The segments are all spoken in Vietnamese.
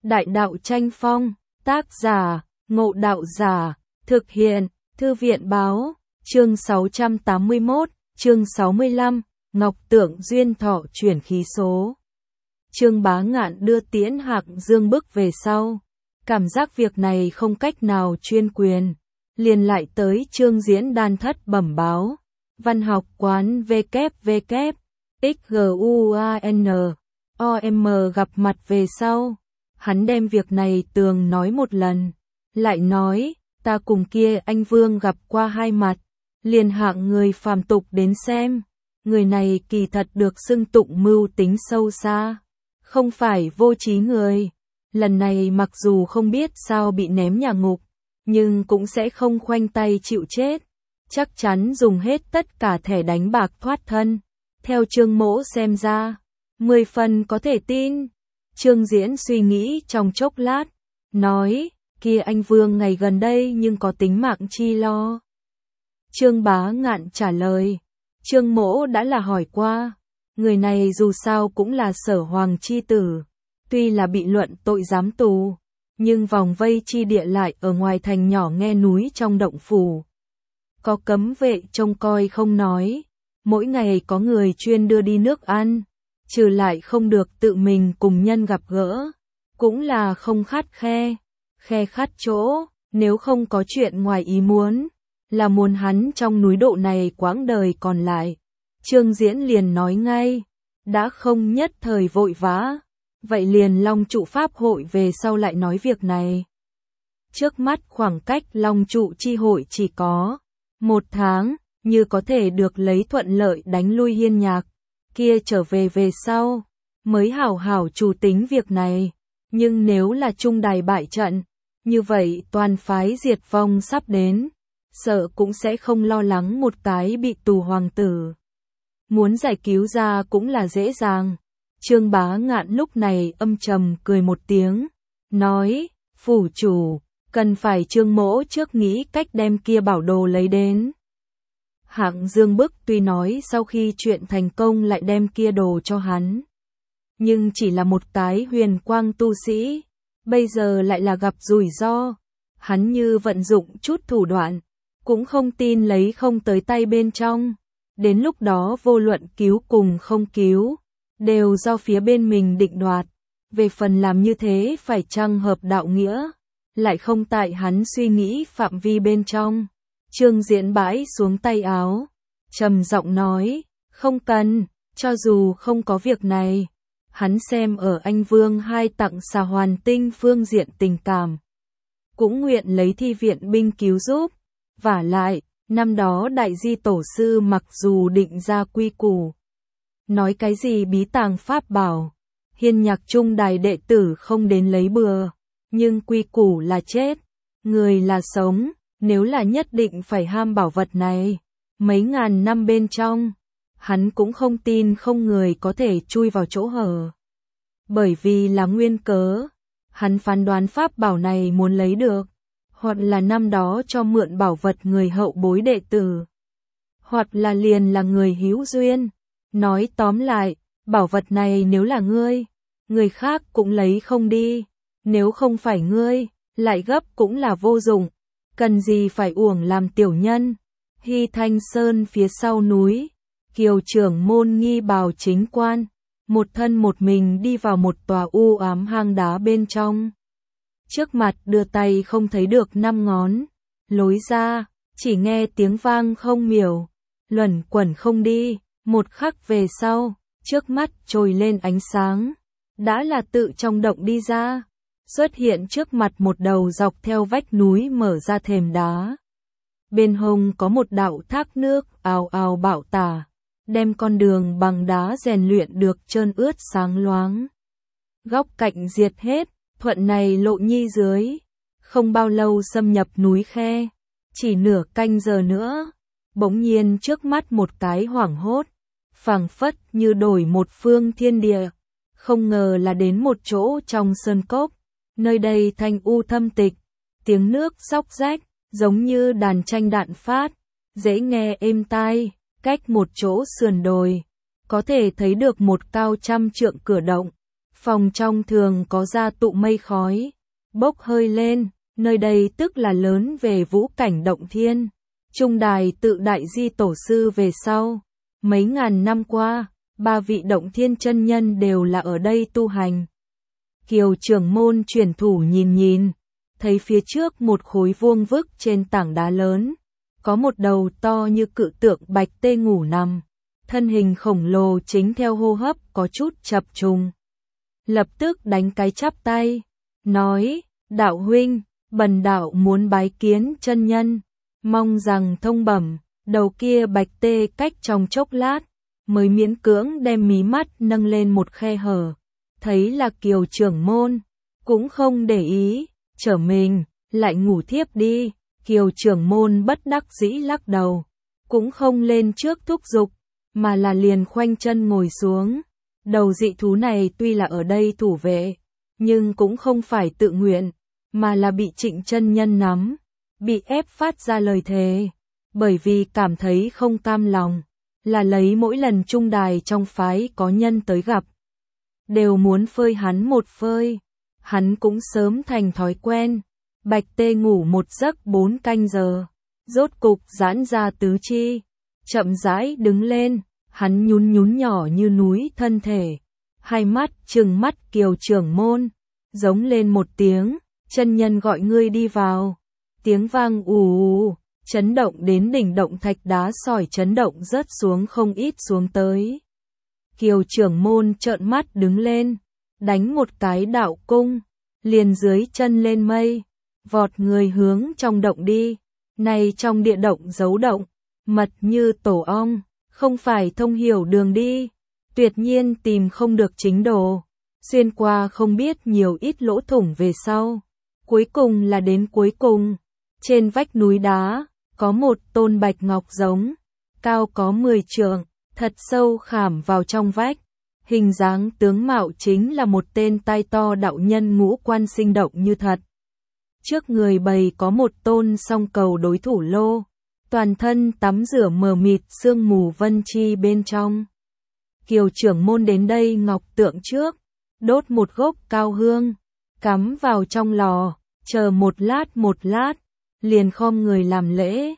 Đại đạo tranh phong, tác giả, Ngộ Đạo Giả, thực hiện, Thư viện báo, chương 681, chương 65, Ngọc Tượng Duyên Thọ chuyển khí số. Trương Bá Ngạn đưa Tiễn Hạc Dương bước về sau, cảm giác việc này không cách nào chuyên quyền, liền lại tới Trương Diễn Đan thất bẩm báo, văn học quán WWW, XGUAN, gặp mặt về sau. Hắn đem việc này tường nói một lần, lại nói, ta cùng kia anh Vương gặp qua hai mặt, liền hạng người phàm tục đến xem, người này kỳ thật được xưng tụng mưu tính sâu xa, không phải vô trí người, lần này mặc dù không biết sao bị ném nhà ngục, nhưng cũng sẽ không khoanh tay chịu chết, chắc chắn dùng hết tất cả thẻ đánh bạc thoát thân, theo Trương Mỗ xem ra, 10 phần có thể tin. Trương Diễn suy nghĩ trong chốc lát, nói, kia anh Vương ngày gần đây nhưng có tính mạng chi lo. Trương Bá Ngạn trả lời, Trương Mỗ đã là hỏi qua, người này dù sao cũng là Sở Hoàng chi tử, tuy là bị luận tội giám tù, nhưng vòng vây chi địa lại ở ngoài thành nhỏ nghe núi trong động phủ. Có cấm vệ trông coi không nói, mỗi ngày có người chuyên đưa đi nước ăn. Trừ lại không được tự mình cùng nhân gặp gỡ, cũng là không khắt khe khắt chỗ, nếu không có chuyện ngoài ý muốn, là muốn hắn trong núi độ này quãng đời còn lại. Trương Diễn liền nói ngay, đã không nhất thời vội vã, vậy liền Long Trụ Pháp hội về sau lại nói việc này. Trước mắt khoảng cách Long Trụ chi hội chỉ có 1 tháng, như có thể được lấy thuận lợi đánh lui Hiên Nhạc. Kia trở về sau, mới hảo hảo chủ tính việc này, nhưng nếu là trung đài bại trận, như vậy toàn phái diệt vong sắp đến, sợ cũng sẽ không lo lắng một cái bị tù hoàng tử. Muốn giải cứu ra cũng là dễ dàng. Trương Bá Ngạn lúc này âm trầm cười một tiếng, nói, phủ chủ, cần phải Trương Mỗ trước nghĩ cách đem kia bảo đồ lấy đến. Hạng Dương Bức tuy nói sau khi chuyện thành công lại đem kia đồ cho hắn, nhưng chỉ là một cái huyền quang tu sĩ, bây giờ lại là gặp rủi ro, hắn như vận dụng chút thủ đoạn, cũng không tin lấy không tới tay bên trong, đến lúc đó vô luận cứu cùng không cứu, đều do phía bên mình định đoạt, về phần làm như thế phải chăng hợp đạo nghĩa, lại không tại hắn suy nghĩ phạm vi bên trong. Trương Diễn bãi xuống tay áo, trầm giọng nói, không cần, cho dù không có việc này, hắn xem ở anh Vương hai tặng xà hoàn tinh phương diện tình cảm, cũng nguyện lấy thi viện binh cứu giúp, vả lại, năm đó đại di tổ sư mặc dù định ra quy củ, nói cái gì bí tàng pháp bảo, Hiên Nhạc trung đài đệ tử không đến lấy bừa, nhưng quy củ là chết, người là sống. Nếu là nhất định phải ham bảo vật này, mấy ngàn năm bên trong, hắn cũng không tin không người có thể chui vào chỗ hở. Bởi vì là nguyên cớ, hắn phán đoán pháp bảo này muốn lấy được, hoặc là năm đó cho mượn bảo vật người hậu bối đệ tử, hoặc là liền là người hữu duyên. Nói tóm lại, bảo vật này nếu là ngươi, người khác cũng lấy không đi, nếu không phải ngươi, lại gấp cũng là vô dụng. Cần gì phải uổng làm tiểu nhân. Hy Thanh Sơn phía sau núi, Kiều trưởng môn nghi bào chính quan, một thân một mình đi vào một tòa u ám hang đá bên trong. Trước mặt đưa tay không thấy được 5 ngón, lối ra, chỉ nghe tiếng vang không miểu, luẩn quẩn không đi, một khắc về sau, trước mắt trồi lên ánh sáng, đã là tự trong động đi ra. Xuất hiện trước mặt một đầu dọc theo vách núi mở ra thềm đá. Bên hông có một đạo thác nước ào ào bạo tả, đem con đường bằng đá rèn luyện được trơn ướt sáng loáng. Góc cạnh diệt hết, thuận này lộ nhi dưới. Không bao lâu xâm nhập núi khe, chỉ nửa canh giờ nữa, bỗng nhiên trước mắt một cái hoảng hốt, phảng phất như đổi một phương thiên địa, không ngờ là đến một chỗ trong sơn cốc. Nơi đây thanh u thâm tịch, tiếng nước xóc rách, giống như đàn tranh đạn phát, dễ nghe êm tai, cách một chỗ sườn đồi, có thể thấy được một cao trăm trượng cửa động, Phòng trong thường có ra tụ mây khói, bốc hơi lên, nơi đây tức là lớn về vũ cảnh động thiên. Trung đài tự đại di tổ sư về sau. Mấy ngàn năm qua, 3 vị động thiên chân nhân đều là ở đây tu hành. Kiều trưởng môn chuyển thủ nhìn, thấy phía trước một khối vuông vức trên tảng đá lớn, có một đầu to như cự tượng bạch tê ngủ nằm, thân hình khổng lồ chính theo hô hấp có chút chập trùng. Lập tức đánh cái chắp tay, nói, đạo huynh, bần đạo muốn bái kiến chân nhân, mong rằng thông bẩm. Đầu kia bạch tê cách trong chốc lát, mới miễn cưỡng đem mí mắt nâng lên một khe hở, thấy là Kiều trưởng môn, cũng không để ý, trở mình, lại ngủ thiếp đi. Kiều trưởng môn bất đắc dĩ lắc đầu, cũng không lên trước thúc giục, mà là liền khoanh chân ngồi xuống. Đầu dị thú này tuy là ở đây thủ vệ, nhưng cũng không phải tự nguyện, mà là bị Trịnh chân nhân nắm, bị ép phát ra lời thề, bởi vì cảm thấy không cam lòng, là lấy mỗi lần trung đài trong phái có nhân tới gặp, đều muốn phơi hắn một phơi. Hắn cũng sớm thành thói quen. Bạch tê ngủ một giấc 4 canh giờ, rốt cục giãn ra tứ chi, chậm rãi đứng lên, hắn nhún nhỏ như núi thân thể, hai mắt trừng mắt Kiều trưởng môn, giống lên một tiếng, chân nhân gọi ngươi đi vào. Tiếng vang ù, chấn động đến đỉnh động thạch đá sỏi chấn động rớt xuống không ít xuống tới. Kiều trưởng môn trợn mắt đứng lên, đánh một cái đạo cung, liền dưới chân lên mây, vọt người hướng trong động đi. Này trong địa động giấu động, mật như tổ ong, không phải thông hiểu đường đi, tuyệt nhiên tìm không được chính đồ, xuyên qua không biết nhiều ít lỗ thủng về sau. Cuối cùng là đến cuối cùng, trên vách núi đá, có một tôn bạch ngọc giống, cao có 10 trượng, thật sâu khảm vào trong vách. Hình dáng tướng mạo chính là một tên tai to đạo nhân ngũ quan sinh động như thật. Trước người bày có một tôn song cầu đối thủ lô, toàn thân tắm rửa mờ mịt sương mù vân chi bên trong. Kiều trưởng môn đến đây ngọc tượng trước, đốt một gốc cao hương, cắm vào trong lò, chờ một lát, liền khom người làm lễ,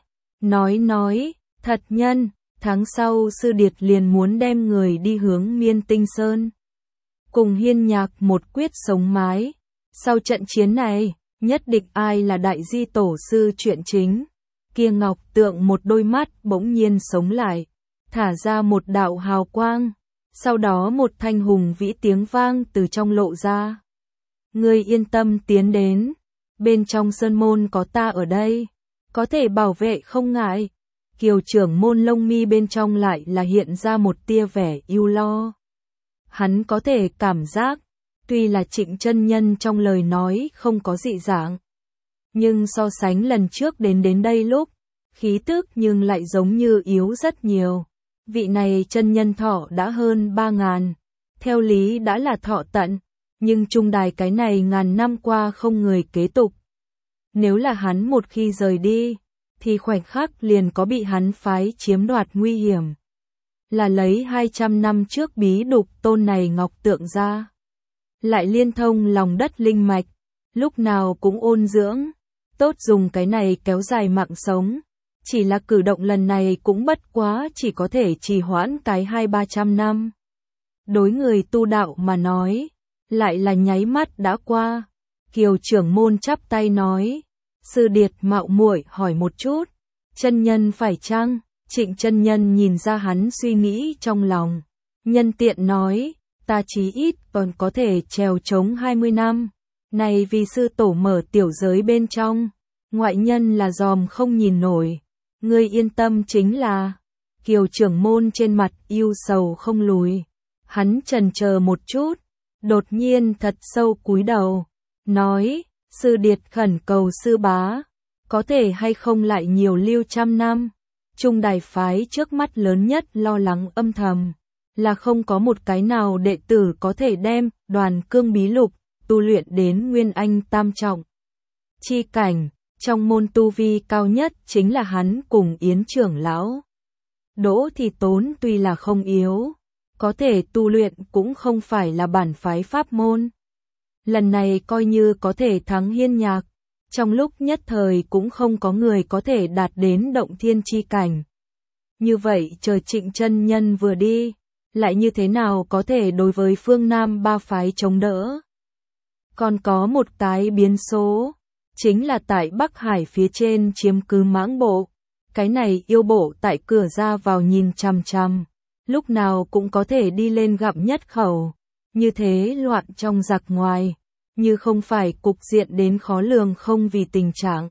nói, thật nhân, tháng sau sư điệt liền muốn đem người đi hướng Miên Tinh Sơn. Cùng Hiên Nhạc một quyết sống mái, sau trận chiến này, nhất định ai là đại di tổ sư chuyện chính. Kia ngọc tượng một đôi mắt bỗng nhiên sống lại, thả ra một đạo hào quang, sau đó một thanh hùng vĩ tiếng vang từ trong lộ ra. Ngươi yên tâm tiến đến, bên trong sơn môn có ta ở đây, có thể bảo vệ không ngại. Kiều trưởng môn lông mi bên trong lại là hiện ra một tia vẻ ưu lo. Hắn có thể cảm giác, tuy là Trịnh chân nhân trong lời nói không có dị dạng, nhưng so sánh lần trước đến đây lúc, khí tức nhưng lại giống như yếu rất nhiều. Vị này chân nhân thọ đã hơn 3.000, theo lý đã là thọ tận, nhưng trung đài cái này ngàn năm qua không người kế tục. Nếu là hắn một khi rời đi, thì khoảnh khắc liền có bị hắn phái chiếm đoạt nguy hiểm. Là lấy 200 năm trước bí đục tôn này ngọc tượng ra, lại liên thông lòng đất linh mạch, lúc nào cũng ôn dưỡng, tốt dùng cái này kéo dài mạng sống. Chỉ là cử động lần này cũng bất quá chỉ có thể trì hoãn cái 200-300 năm. Đối người tu đạo mà nói, lại là nháy mắt đã qua. Kiều trưởng môn chắp tay nói, sư điệt mạo muội hỏi một chút, chân nhân phải chăng? Trịnh chân nhân nhìn ra hắn suy nghĩ trong lòng, nhân tiện nói, ta chí ít còn có thể trèo trống 20 năm, này vì sư tổ mở tiểu giới bên trong, ngoại nhân là dòm không nhìn nổi. Ngươi yên tâm chính là. Kiều trưởng môn trên mặt yêu sầu không lùi, hắn chần chờ một chút, đột nhiên thật sâu cúi đầu, nói, sư điệt khẩn cầu sư bá, có thể hay không lại nhiều lưu trăm năm. Trung đài phái trước mắt lớn nhất lo lắng âm thầm, là không có một cái nào đệ tử có thể đem Đoàn Cương bí lục tu luyện đến Nguyên Anh tam trọng chi cảnh. Trong môn tu vi cao nhất chính là hắn cùng Yến trưởng lão. Đỗ Thì Tốn tuy là không yếu, có thể tu luyện cũng không phải là bản phái pháp môn. Lần này coi như có thể thắng Hiên Nhạc, trong lúc nhất thời cũng không có người có thể đạt đến động thiên chi cảnh. Như vậy chờ Trịnh chân nhân vừa đi, lại như thế nào có thể đối với phương Nam ba phái chống đỡ. Còn có một cái biến số, chính là tại Bắc Hải phía trên chiếm cứ Mãng Bộ. Cái này yêu bộ tại cửa ra vào nhìn chằm chằm, lúc nào cũng có thể đi lên gặm nhất khẩu. Như thế loạn trong giặc ngoài, như không phải cục diện đến khó lường không vì tình trạng.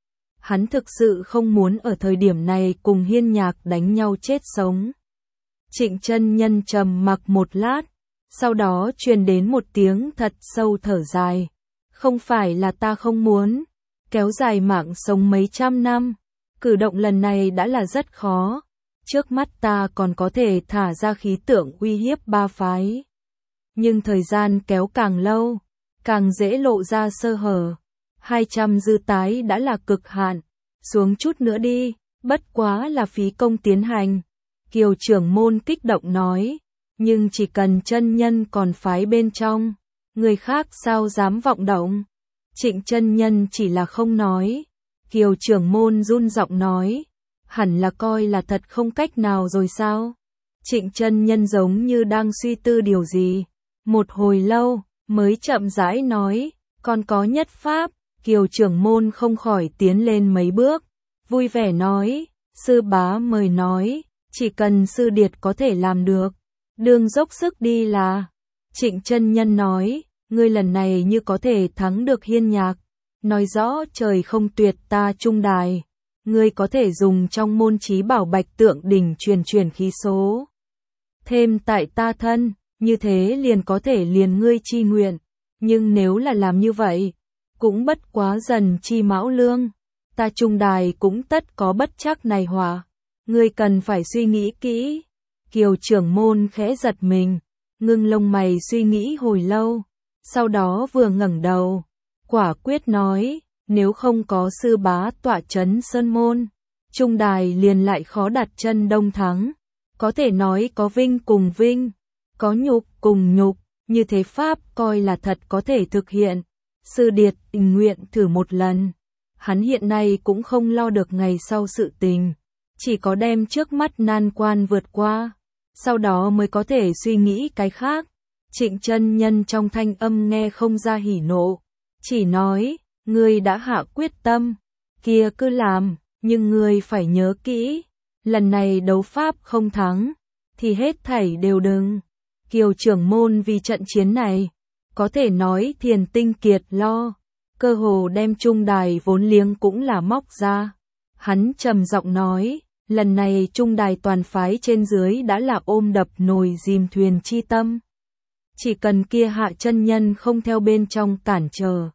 Hắn thực sự không muốn ở thời điểm này cùng Hiên Nhạc đánh nhau chết sống. Trịnh chân nhân trầm mặc một lát, sau đó truyền đến một tiếng thật sâu thở dài. Không phải là ta không muốn kéo dài mạng sống mấy trăm năm, cử động lần này đã là rất khó. Trước mắt ta còn có thể thả ra khí tượng uy hiếp ba phái. Nhưng thời gian kéo càng lâu, càng dễ lộ ra sơ hở. 200 dư tái đã là cực hạn, xuống chút nữa đi, bất quá là phí công tiến hành. Kiều trưởng môn kích động nói, nhưng chỉ cần chân nhân còn phái bên trong, người khác sao dám vọng động. Trịnh chân nhân chỉ là không nói. Kiều trưởng môn run giọng nói, hẳn là coi là thật không cách nào rồi sao? Trịnh chân nhân giống như đang suy tư điều gì. Một hồi lâu, mới chậm rãi nói, còn có nhất pháp. Kiều trưởng môn không khỏi tiến lên mấy bước, vui vẻ nói, sư bá mời nói, chỉ cần sư điệt có thể làm được, đương dốc sức đi là. Trịnh chân nhân nói, ngươi lần này như có thể thắng được Hiên Nhạc, nói rõ trời không tuyệt ta trung đài, ngươi có thể dùng trong môn trí bảo Bạch Tượng đỉnh truyền khí số. Thêm tại ta thân, như thế liền có thể liền ngươi chi nguyện, nhưng nếu là làm như vậy, cũng bất quá dần chi mão lương, ta trung đài cũng tất có bất trắc này họa, ngươi cần phải suy nghĩ kỹ. Kiều trưởng môn khẽ giật mình, ngưng lông mày suy nghĩ hồi lâu, sau đó vừa ngẩng đầu, quả quyết nói, nếu không có sư bá tọa trấn sơn môn, trung đài liền lại khó đặt chân đông thắng, có thể nói có vinh cùng vinh, có nhục cùng nhục, như thế pháp coi là thật có thể thực hiện. Sư điệt tình nguyện thử một lần. Hắn hiện nay cũng không lo được ngày sau sự tình, chỉ có đem trước mắt nan quan vượt qua, sau đó mới có thể suy nghĩ cái khác. Trịnh chân nhân trong thanh âm nghe không ra hỉ nộ, chỉ nói, ngươi đã hạ quyết tâm, kia cứ làm, nhưng ngươi phải nhớ kỹ, lần này đấu pháp không thắng, thì hết thảy đều đừng. Kiều trưởng môn vì trận chiến này, có thể nói thiền tinh kiệt lo, cơ hồ đem trung đài vốn liếng cũng là móc ra. Hắn trầm giọng nói, lần này trung đài toàn phái trên dưới đã là ôm đập nồi dìm thuyền chi tâm. Chỉ cần kia hạ chân nhân không theo bên trong cản trở,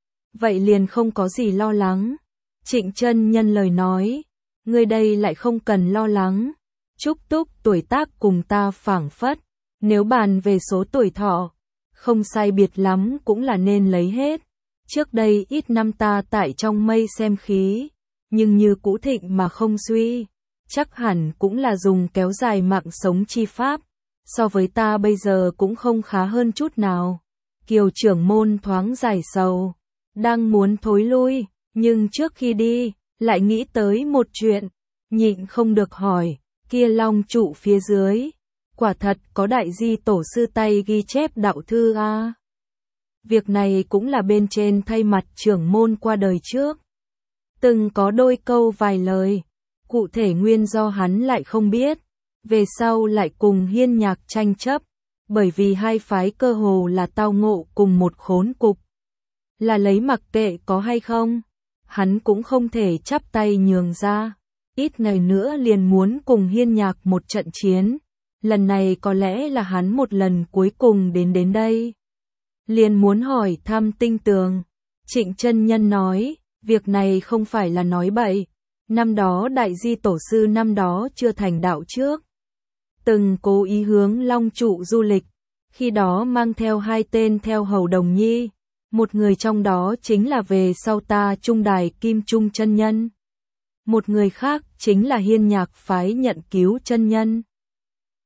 vậy liền không có gì lo lắng. Trịnh chân nhân lời nói, ngươi đây lại không cần lo lắng, Trúc Túc tuổi tác cùng ta phảng phất, nếu bàn về số tuổi thọ, không sai biệt lắm cũng là nên lấy hết. Trước đây ít năm ta tại trong mây xem khí, nhưng như cũ thịnh mà không suy, chắc hẳn cũng là dùng kéo dài mạng sống chi pháp, so với ta bây giờ cũng không khá hơn chút nào. Kiều trưởng môn thoáng giải sầu, đang muốn thối lui, nhưng trước khi đi, lại nghĩ tới một chuyện, nhịn không được hỏi, kia long trụ phía dưới, quả thật có đại di tổ sư tay ghi chép đạo thư a? Việc này cũng là bên trên thay mặt trưởng môn qua đời trước. Từng có đôi câu vài lời, cụ thể nguyên do hắn lại không biết, về sau lại cùng Hiên Nhạc tranh chấp, bởi vì hai phái cơ hồ là tao ngộ cùng một khốn cục. Là lấy mặc kệ có hay không, hắn cũng không thể chắp tay nhường ra, ít ngày nữa liền muốn cùng Hiên Nhạc một trận chiến. Lần này có lẽ là hắn một lần cuối cùng đến đây. Liền muốn hỏi thăm tinh tường. Trịnh chân nhân nói, việc này không phải là nói bậy. Năm đó đại di tổ sư năm đó chưa thành đạo trước, từng cố ý hướng Long trụ du lịch, khi đó mang theo hai tên theo hầu đồng nhi. Một người trong đó chính là về sau ta trung đài Kim Trung chân nhân. Một người khác chính là Hiên Nhạc phái nhận cứu chân nhân.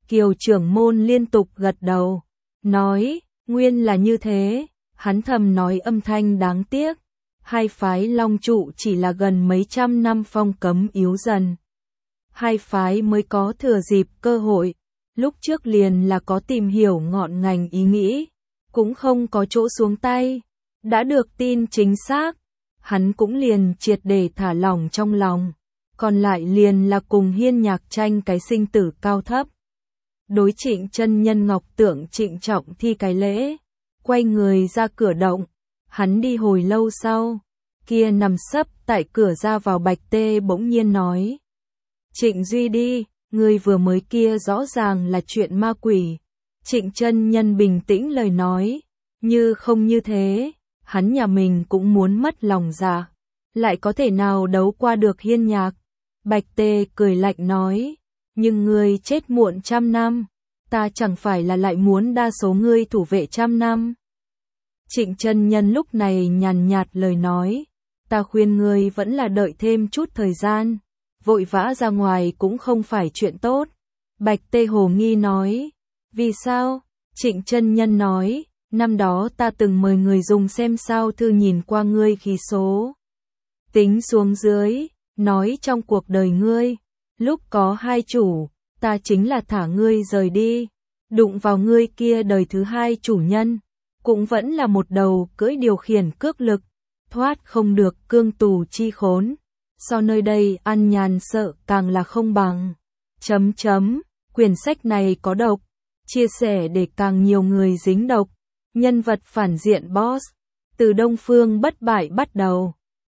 Kiều trưởng môn liên tục gật đầu, nói, nguyên là như thế, hắn thầm nói âm thanh đáng tiếc. Hai phái Long trụ chỉ là gần mấy trăm năm phong cấm yếu dần. Hai phái mới có thừa dịp cơ hội, lúc trước liền là có tìm hiểu ngọn ngành ý nghĩ, cũng không có chỗ xuống tay. Đã được tin chính xác, hắn cũng liền triệt để thả lỏng trong lòng, còn lại liền là cùng Hiên Nhạc tranh cái sinh tử cao thấp. Đối Trịnh chân nhân Ngọc Tượng trịnh trọng thi cái lễ, quay người ra cửa động, hắn đi hồi lâu sau, kia nằm sấp tại cửa ra vào Bạch Tê bỗng nhiên nói. Trịnh Duy đi, người vừa mới kia rõ ràng là chuyện ma quỷ. Trịnh chân nhân bình tĩnh lời nói, như không như thế, hắn nhà mình cũng muốn mất lòng dạ, lại có thể nào đấu qua được Hiên Nhạc. Bạch Tê cười lạnh nói, nhưng ngươi chết muộn 100 năm, ta chẳng phải là lại muốn đa số ngươi thủ vệ 100 năm. Trịnh chân nhân lúc này nhàn nhạt lời nói, ta khuyên ngươi vẫn là đợi thêm chút thời gian, vội vã ra ngoài cũng không phải chuyện tốt. Bạch Tê hồ nghi nói, vì sao? Trịnh chân nhân nói, năm đó ta từng mời người dùng xem sao thư nhìn qua ngươi khí số. Tính xuống dưới, nói trong cuộc đời ngươi, lúc có hai chủ, ta chính là thả ngươi rời đi, đụng vào ngươi kia đời thứ hai chủ nhân, cũng vẫn là một đầu cưỡi điều khiển cước lực, thoát không được cương tù chi khốn, so nơi đây ăn nhàn sợ càng là không bằng. Quyển sách này có độc, chia sẻ để càng nhiều người dính độc, nhân vật phản diện boss, từ Đông Phương bất bại bắt đầu.